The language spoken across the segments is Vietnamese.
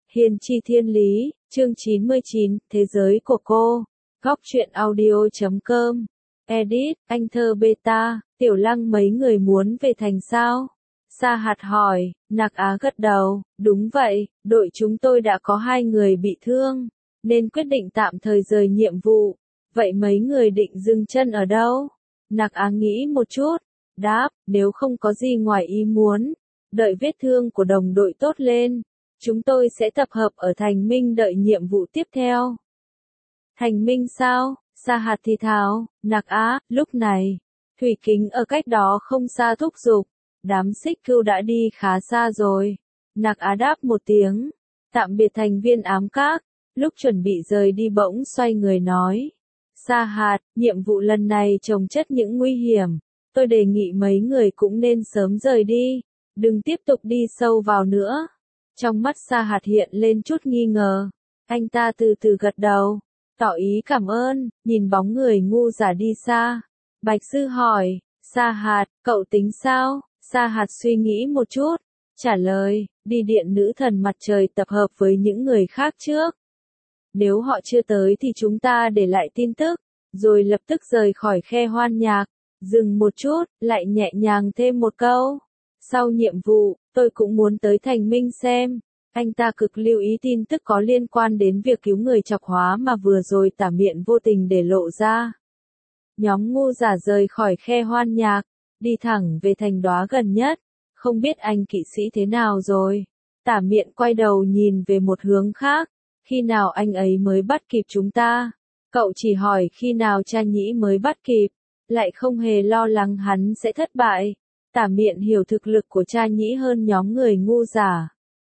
Hiền chi thiên lý, chương 99, Thế giới của cô. Góc truyện audio.com. Edit, anh thơ beta, Tiểu Lăng mấy người muốn về thành sao? Sa Hạt hỏi, Nạc Á gật đầu, đúng vậy, đội chúng tôi đã có 2 người bị thương, nên quyết định tạm thời rời nhiệm vụ. Vậy mấy người định dừng chân ở đâu? Nạc Á nghĩ một chút, đáp, nếu không có gì ngoài ý muốn, đợi vết thương của đồng đội tốt lên, chúng tôi sẽ tập hợp ở Thành Minh đợi nhiệm vụ tiếp theo. Thành Minh sao? Sa Hạt thì thào, Nạc Á, lúc này, Thủy Kính ở cách đó không xa thúc giục, đám xích cưu đã đi khá xa rồi. Nạc Á đáp một tiếng, tạm biệt thành viên ám các, lúc chuẩn bị rời đi bỗng xoay người nói. Sa Hạt, nhiệm vụ lần này chồng chất những nguy hiểm, tôi đề nghị mấy người cũng nên sớm rời đi, đừng tiếp tục đi sâu vào nữa. Trong mắt Sa Hạt hiện lên chút nghi ngờ, anh ta từ từ gật đầu, tỏ ý cảm ơn, nhìn bóng người ngu giả đi xa. Bạch Sư hỏi, Sa Hạt, cậu tính sao? Sa Hạt suy nghĩ một chút, trả lời, đi điện nữ thần mặt trời tập hợp với những người khác trước. Nếu họ chưa tới thì chúng ta để lại tin tức, rồi lập tức rời khỏi khe hoan nhạc. Dừng một chút, lại nhẹ nhàng thêm một câu. Sau nhiệm vụ, tôi cũng muốn tới Thành Minh xem. Anh ta cực lưu ý tin tức có liên quan đến việc cứu người chọc hóa mà vừa rồi Tả Miện vô tình để lộ ra. Nhóm ngu giả rời khỏi khe hoan nhạc, đi thẳng về thành đóa gần nhất. Không biết anh kỵ sĩ thế nào rồi. Tả Miện quay đầu nhìn về một hướng khác. Khi nào anh ấy mới bắt kịp chúng ta? Cậu chỉ hỏi khi nào Cha Nhĩ mới bắt kịp, lại không hề lo lắng hắn sẽ thất bại. Tả Miện hiểu thực lực của Cha Nhĩ hơn nhóm người ngu giả.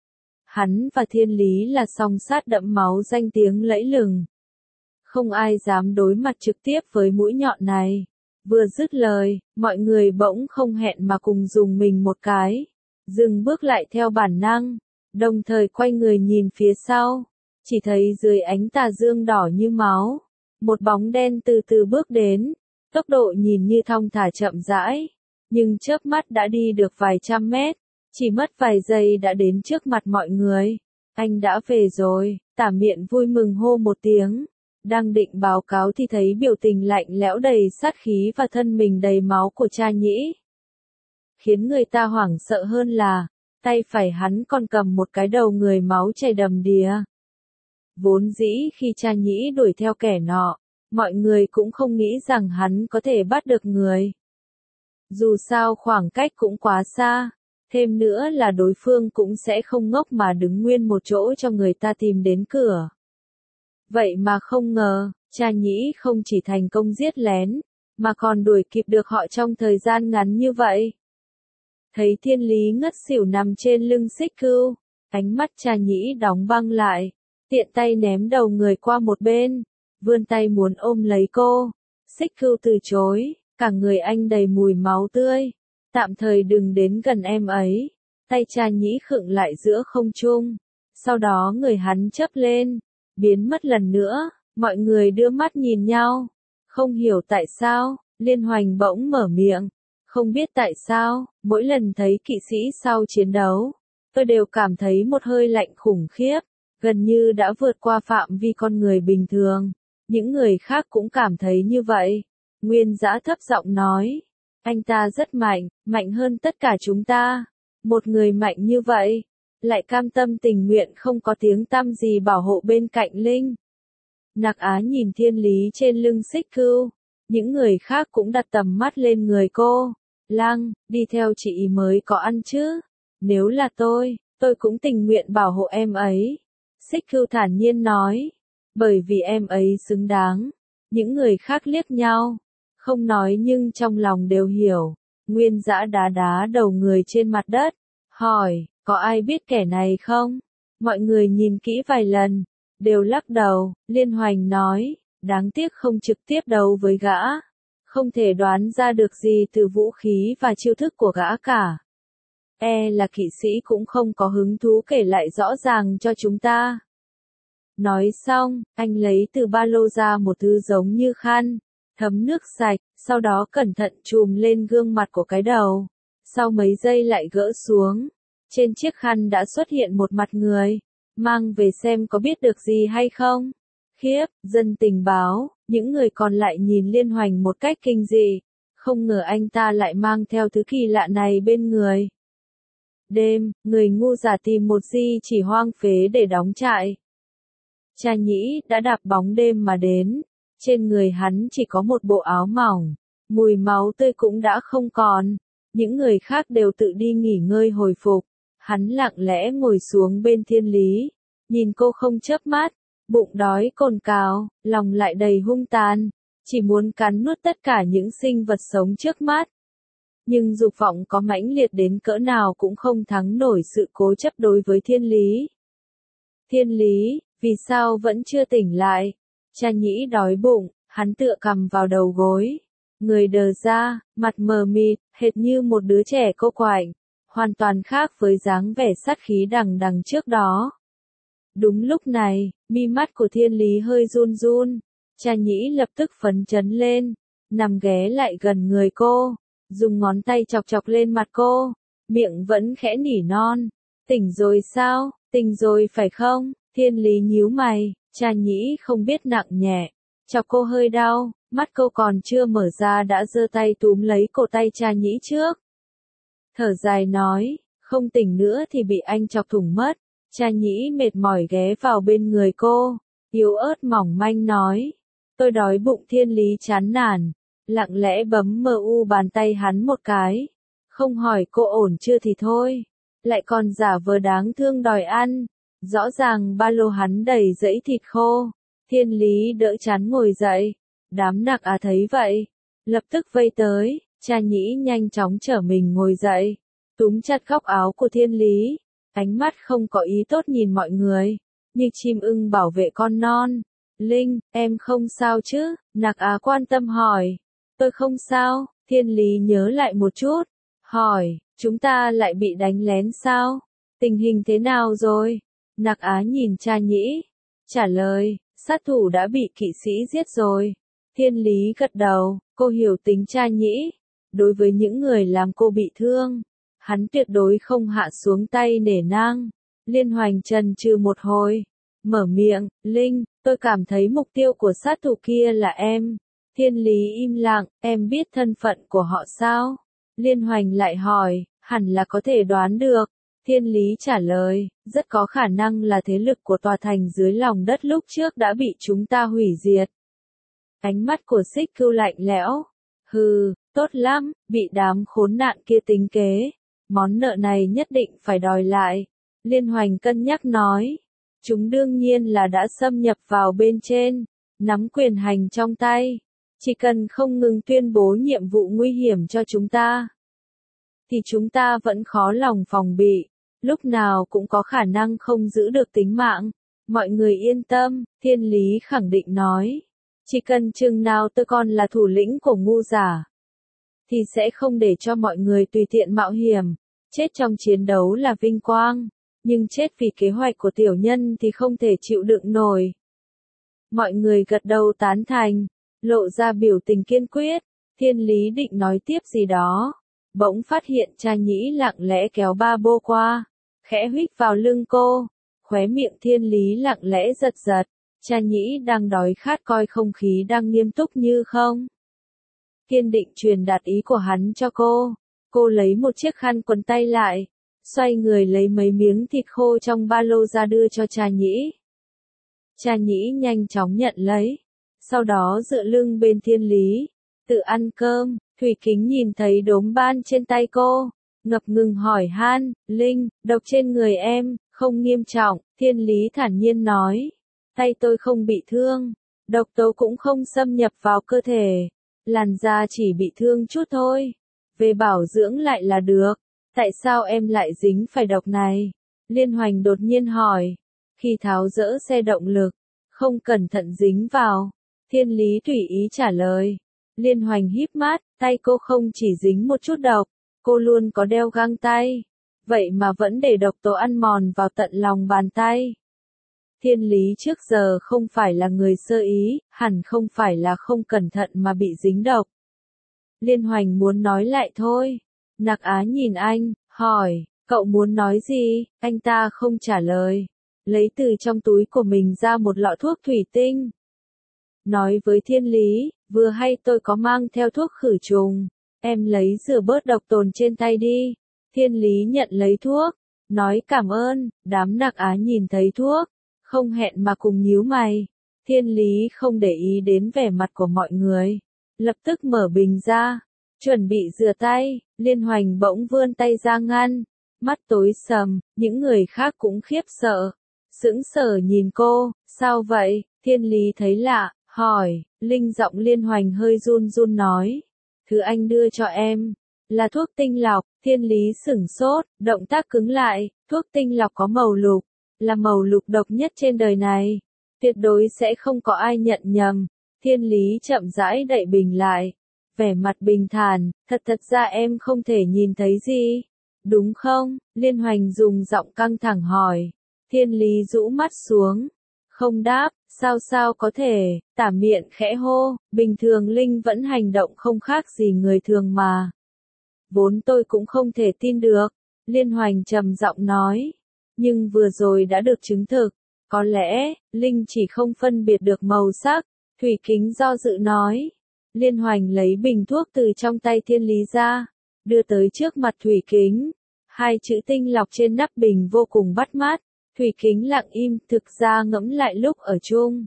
Hắn và Thiên Lý là song sát đẫm máu danh tiếng lẫy lừng. Không ai dám đối mặt trực tiếp với mũi nhọn này. Vừa dứt lời, mọi người bỗng không hẹn mà cùng dùng mình một cái. Dừng bước lại theo bản năng, đồng thời quay người nhìn phía sau. Chỉ thấy dưới ánh tà dương đỏ như máu, một bóng đen từ từ bước đến. Tốc độ nhìn như thong thả chậm rãi, nhưng chớp mắt đã đi được vài trăm mét. Chỉ mất vài giây đã đến trước mặt mọi người. Anh đã về rồi, Tả Miện vui mừng hô một tiếng. Đang định báo cáo thì thấy biểu tình lạnh lẽo đầy sát khí và thân mình đầy máu của Cha Nhĩ. Khiến người ta hoảng sợ hơn là, tay phải hắn còn cầm một cái đầu người máu chảy đầm đìa. Vốn dĩ khi Cha Nhĩ đuổi theo kẻ nọ, mọi người cũng không nghĩ rằng hắn có thể bắt được người. Dù sao khoảng cách cũng quá xa. Thêm nữa là đối phương cũng sẽ không ngốc mà đứng nguyên một chỗ cho người ta tìm đến cửa. Vậy mà không ngờ, Cha Nhĩ không chỉ thành công giết lén, mà còn đuổi kịp được họ trong thời gian ngắn như vậy. Thấy Thiên Lý ngất xỉu nằm trên lưng xích cưu, ánh mắt Cha Nhĩ đóng băng lại, tiện tay ném đầu người qua một bên, vươn tay muốn ôm lấy cô. Xích cưu từ chối, cả người anh đầy mùi máu tươi. Tạm thời đừng đến gần em ấy. Tay Cha Nhĩ khựng lại giữa không trung. Sau đó người hắn chớp lên, biến mất lần nữa. Mọi người đưa mắt nhìn nhau. Không hiểu tại sao, Liên Hoành bỗng mở miệng. Không biết tại sao, mỗi lần thấy kỵ sĩ sau chiến đấu, tôi đều cảm thấy một hơi lạnh khủng khiếp, gần như đã vượt qua phạm vi con người bình thường. Những người khác cũng cảm thấy như vậy. Nguyên Dã thấp giọng nói. Anh ta rất mạnh, mạnh hơn tất cả chúng ta. Một người mạnh như vậy, lại cam tâm tình nguyện không có tiếng tăm gì bảo hộ bên cạnh Linh. Nạc Á nhìn Thiên Lý trên lưng xích cưu. Những người khác cũng đặt tầm mắt lên người cô. Lăng, đi theo chị ý mới có ăn chứ. Nếu là tôi cũng tình nguyện bảo hộ em ấy. Xích cưu thản nhiên nói. Bởi vì em ấy xứng đáng. Những người khác liếc nhau. Không nói nhưng trong lòng đều hiểu. Nguyên Dã đá đá đầu người trên mặt đất. Hỏi, có ai biết kẻ này không? Mọi người nhìn kỹ vài lần. Đều lắc đầu. Liên Hoành nói, đáng tiếc không trực tiếp đấu với gã. Không thể đoán ra được gì từ vũ khí và chiêu thức của gã cả. Là kỵ sĩ cũng không có hứng thú kể lại rõ ràng cho chúng ta. Nói xong, anh lấy từ ba lô ra một thứ giống như khăn. Thấm nước sạch, sau đó cẩn thận chùm lên gương mặt của cái đầu. Sau mấy giây lại gỡ xuống. Trên chiếc khăn đã xuất hiện một mặt người. mang về xem có biết được gì hay không. Khiếp, dân tình báo, những người còn lại nhìn Liên Hoành một cách kinh dị, không ngờ anh ta lại mang theo thứ kỳ lạ này bên người. Đêm, người ngu giả tìm một di chỉ hoang phế để đóng trại. Cha Nhĩ đã đạp bóng đêm mà đến, trên người hắn chỉ có một bộ áo mỏng, mùi máu tươi cũng đã không còn, những người khác đều tự đi nghỉ ngơi hồi phục, hắn lặng lẽ ngồi xuống bên Thiên Lý, nhìn cô không chớp mắt, bụng đói cồn cào, lòng lại đầy hung tàn, chỉ muốn cắn nuốt tất cả những sinh vật sống trước mắt. Nhưng dục vọng có mãnh liệt đến cỡ nào cũng không thắng nổi sự cố chấp đối với Thiên Lý. Thiên Lý, vì sao vẫn chưa tỉnh lại? Cha Nhĩ đói bụng, hắn tựa cằm vào đầu gối. Người đờ ra, mặt mờ mịt, hệt như một đứa trẻ cô quạnh, hoàn toàn khác với dáng vẻ sát khí đằng đằng trước đó. Đúng lúc này, mi mắt của Thiên Lý hơi run run, Cha Nhĩ lập tức phấn chấn lên, nằm ghé lại gần người cô, dùng ngón tay chọc chọc lên mặt cô, miệng vẫn khẽ nỉ non. Tỉnh rồi sao? Tỉnh rồi phải không? Thiên Lý nhíu mày, Cha Nhĩ không biết nặng nhẹ, chọc cô hơi đau, mắt cô còn chưa mở ra đã giơ tay túm lấy cổ tay Cha Nhĩ trước. Thở dài nói, không tỉnh nữa thì bị anh chọc thủng mất. Cha Nhĩ mệt mỏi ghé vào bên người cô, yếu ớt mỏng manh nói, tôi đói bụng. Thiên Lý chán nản, lặng lẽ bấm bàn tay hắn một cái, không hỏi cô ổn chưa thì thôi, lại còn giả vờ đáng thương đòi ăn, rõ ràng ba lô hắn đầy dãy thịt khô. Thiên Lý đỡ chán ngồi dậy, đám nặc á thấy vậy, lập tức vây tới, Cha Nhĩ nhanh chóng trở mình ngồi dậy, túm chặt góc áo của Thiên Lý, ánh mắt không có ý tốt nhìn mọi người, như chim ưng bảo vệ con non. Linh, em không sao chứ? Nặc á quan tâm hỏi. Tôi không sao. Thiên Lý nhớ lại một chút, hỏi, chúng ta lại bị đánh lén sao? Tình hình thế nào rồi? Nặc Á nhìn Cha Nhĩ, trả lời, sát thủ đã bị kỵ sĩ giết rồi. Thiên Lý gật đầu, cô hiểu tính Cha Nhĩ. Đối với những người làm cô bị thương, hắn tuyệt đối không hạ xuống tay nể nang. Liên Hoành chần chừ một hồi, mở miệng, Linh, tôi cảm thấy mục tiêu của sát thủ kia là em. Thiên Lý im lặng, em biết thân phận của họ sao? Liên Hoành lại hỏi, hẳn là có thể đoán được. Thiên Lý trả lời, rất có khả năng là thế lực của tòa thành dưới lòng đất lúc trước đã bị chúng ta hủy diệt. Ánh mắt của Xích Cưu lạnh lẽo. Hừ, tốt lắm, bị đám khốn nạn kia tính kế. Món nợ này nhất định phải đòi lại. Liên Hoành cân nhắc nói. Chúng đương nhiên là đã xâm nhập vào bên trên, nắm quyền hành trong tay. Chỉ cần không ngừng tuyên bố nhiệm vụ nguy hiểm cho chúng ta, thì chúng ta vẫn khó lòng phòng bị, lúc nào cũng có khả năng không giữ được tính mạng. Mọi người yên tâm, Thiên Lý khẳng định nói. Chỉ cần chừng nào tôi còn là thủ lĩnh của ngu giả, thì sẽ không để cho mọi người tùy tiện mạo hiểm. Chết trong chiến đấu là vinh quang, nhưng chết vì kế hoạch của tiểu nhân thì không thể chịu đựng nổi. Mọi người gật đầu tán thành, lộ ra biểu tình kiên quyết. Thiên Lý định nói tiếp gì đó, bỗng phát hiện Cha Nhĩ lặng lẽ kéo ba bô qua, khẽ huých vào lưng cô, khóe miệng Thiên Lý lặng lẽ giật giật. Cha Nhĩ đang đói khát coi không khí đang nghiêm túc như không. Kiên định truyền đạt ý của hắn cho cô. Cô lấy một chiếc khăn quấn tay lại, xoay người lấy mấy miếng thịt khô trong ba lô ra đưa cho Cha Nhĩ. Cha Nhĩ nhanh chóng nhận lấy, sau đó dựa lưng bên Thiên Lý, tự ăn cơm. Thủy Kính nhìn thấy đốm ban trên tay cô, ngập ngừng hỏi han, Linh, độc trên người em, không nghiêm trọng. Thiên Lý thản nhiên nói, tay tôi không bị thương, độc tố cũng không xâm nhập vào cơ thể, làn da chỉ bị thương chút thôi, về bảo dưỡng lại là được. Tại sao em lại dính phải độc này? Liên Hoành đột nhiên hỏi, khi tháo dỡ xe động lực, không cẩn thận dính vào. Thiên Lý tùy ý trả lời. Liên Hoành híp mắt, tay cô không chỉ dính một chút độc, cô luôn có đeo găng tay, vậy mà vẫn để độc tố ăn mòn vào tận lòng bàn tay. Thiên Lý trước giờ không phải là người sơ ý, hẳn không phải là không cẩn thận mà bị dính độc. Liên Hoành muốn nói lại thôi. Nặc Á nhìn anh, hỏi, cậu muốn nói gì? Anh ta không trả lời. lấy từ trong túi của mình ra một lọ thuốc thủy tinh. Nói với Thiên Lý, vừa hay tôi có mang theo thuốc khử trùng, em lấy rửa bớt độc tồn trên tay đi. Thiên Lý nhận lấy thuốc, nói cảm ơn. Đám Nạc Á nhìn thấy thuốc, không hẹn mà cùng nhíu mày. Thiên Lý không để ý đến vẻ mặt của mọi người, lập tức mở bình ra, chuẩn bị rửa tay. Liên Hoành bỗng vươn tay ra ngăn, mắt tối sầm, những người khác cũng khiếp sợ, sững sờ nhìn cô. Sao vậy? Thiên Lý thấy lạ, hỏi. Linh giọng Liên Hoành hơi run run nói, thứ anh đưa cho em là thuốc tinh lọc. Thiên Lý sửng sốt, động tác cứng lại. Thuốc tinh lọc có màu lục, là màu lục độc nhất trên đời này, tuyệt đối sẽ không có ai nhận nhầm. Thiên Lý chậm rãi đậy bình lại, vẻ mặt bình thản, thật ra em không thể nhìn thấy gì, đúng không? Liên Hoành dùng giọng căng thẳng hỏi. Thiên Lý rũ mắt xuống, không đáp. Sao có thể? Tả miệng khẽ hô, bình thường Linh vẫn hành động không khác gì người thường mà. Vốn tôi cũng không thể tin được, Liên Hoành trầm giọng nói. Nhưng vừa rồi đã được chứng thực, có lẽ, Linh chỉ không phân biệt được màu sắc. Thủy Kính do dự nói. Liên Hoành lấy bình thuốc từ trong tay Thiên Lý ra, đưa tới trước mặt Thủy Kính. Hai chữ tinh lọc trên nắp bình vô cùng bắt mắt. Thủy Kính lặng im, thực ra ngẫm lại lúc ở chung,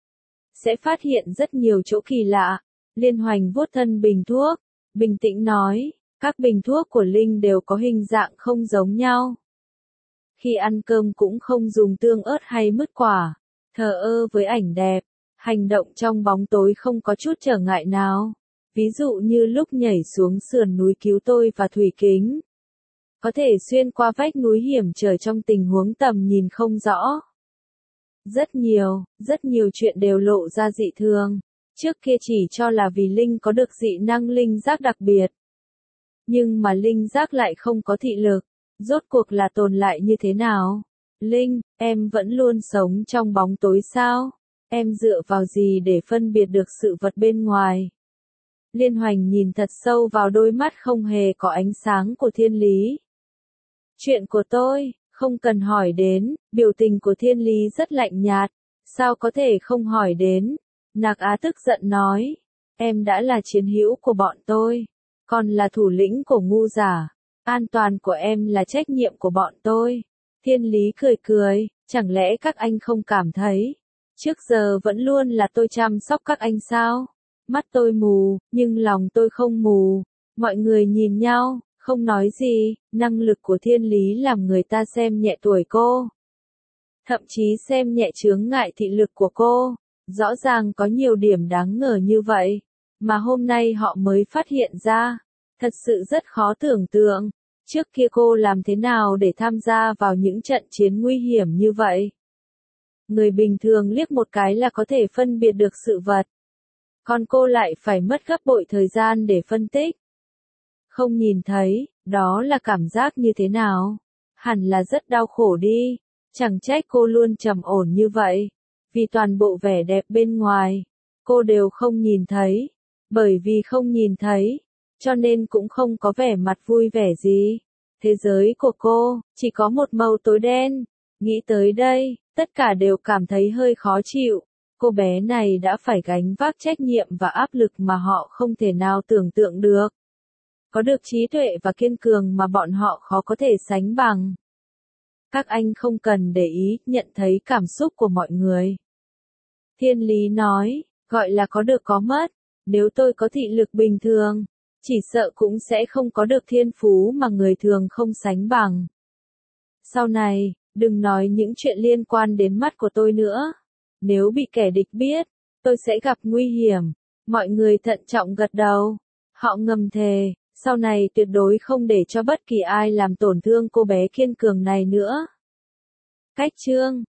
sẽ phát hiện rất nhiều chỗ kỳ lạ. Liên Hoành vuốt thân bình thuốc, bình tĩnh nói, các bình thuốc của Linh đều có hình dạng không giống nhau. Khi ăn cơm cũng không dùng tương ớt hay mứt quả, thờ ơ với ảnh đẹp, hành động trong bóng tối không có chút trở ngại nào. Ví dụ như lúc nhảy xuống sườn núi cứu tôi và Thủy Kính, có thể xuyên qua vách núi hiểm trở trong tình huống tầm nhìn không rõ. Rất nhiều chuyện đều lộ ra dị thường. Trước kia chỉ cho là vì Linh có được dị năng linh giác đặc biệt. Nhưng mà linh giác lại không có thị lực. Rốt cuộc là tồn lại như thế nào? Linh, em vẫn luôn sống trong bóng tối sao? Em dựa vào gì để phân biệt được sự vật bên ngoài? Liên Hoành nhìn thật sâu vào đôi mắt không hề có ánh sáng của Thiên Lý. Chuyện của tôi, không cần hỏi đến. Biểu tình của Thiên Lý rất lạnh nhạt. Sao có thể không hỏi đến? Nạc Á tức giận nói. Em đã là chiến hữu của bọn tôi, còn là thủ lĩnh của ngu giả. An toàn của em là trách nhiệm của bọn tôi. Thiên Lý cười, chẳng lẽ các anh không cảm thấy trước giờ vẫn luôn là tôi chăm sóc các anh sao? Mắt tôi mù, nhưng lòng tôi không mù. Mọi người nhìn nhau, không nói gì. Năng lực của Thiên Lý làm người ta xem nhẹ tuổi cô, thậm chí xem nhẹ chướng ngại thị lực của cô. Rõ ràng có nhiều điểm đáng ngờ như vậy, mà hôm nay họ mới phát hiện ra. Thật sự rất khó tưởng tượng, trước kia cô làm thế nào để tham gia vào những trận chiến nguy hiểm như vậy. Người bình thường liếc một cái là có thể phân biệt được sự vật, còn cô lại phải mất gấp bội thời gian để phân tích. Không nhìn thấy, đó là cảm giác như thế nào? Hẳn là rất đau khổ đi, chẳng trách cô luôn trầm ổn như vậy. Vì toàn bộ vẻ đẹp bên ngoài, cô đều không nhìn thấy. Bởi vì không nhìn thấy, cho nên cũng không có vẻ mặt vui vẻ gì. Thế giới của cô, chỉ có một màu tối đen. Nghĩ tới đây, tất cả đều cảm thấy hơi khó chịu. Cô bé này đã phải gánh vác trách nhiệm và áp lực mà họ không thể nào tưởng tượng được. Có được trí tuệ và kiên cường mà bọn họ khó có thể sánh bằng. Các anh không cần để ý, nhận thấy cảm xúc của mọi người. Thiên Lý nói, gọi là có được có mất. Nếu tôi có thị lực bình thường, chỉ sợ cũng sẽ không có được thiên phú mà người thường không sánh bằng. Sau này, đừng nói những chuyện liên quan đến mắt của tôi nữa. Nếu bị kẻ địch biết, tôi sẽ gặp nguy hiểm. Mọi người thận trọng gật đầu. Họ ngầm thề, sau này tuyệt đối không để cho bất kỳ ai làm tổn thương cô bé kiên cường này nữa. Cách chương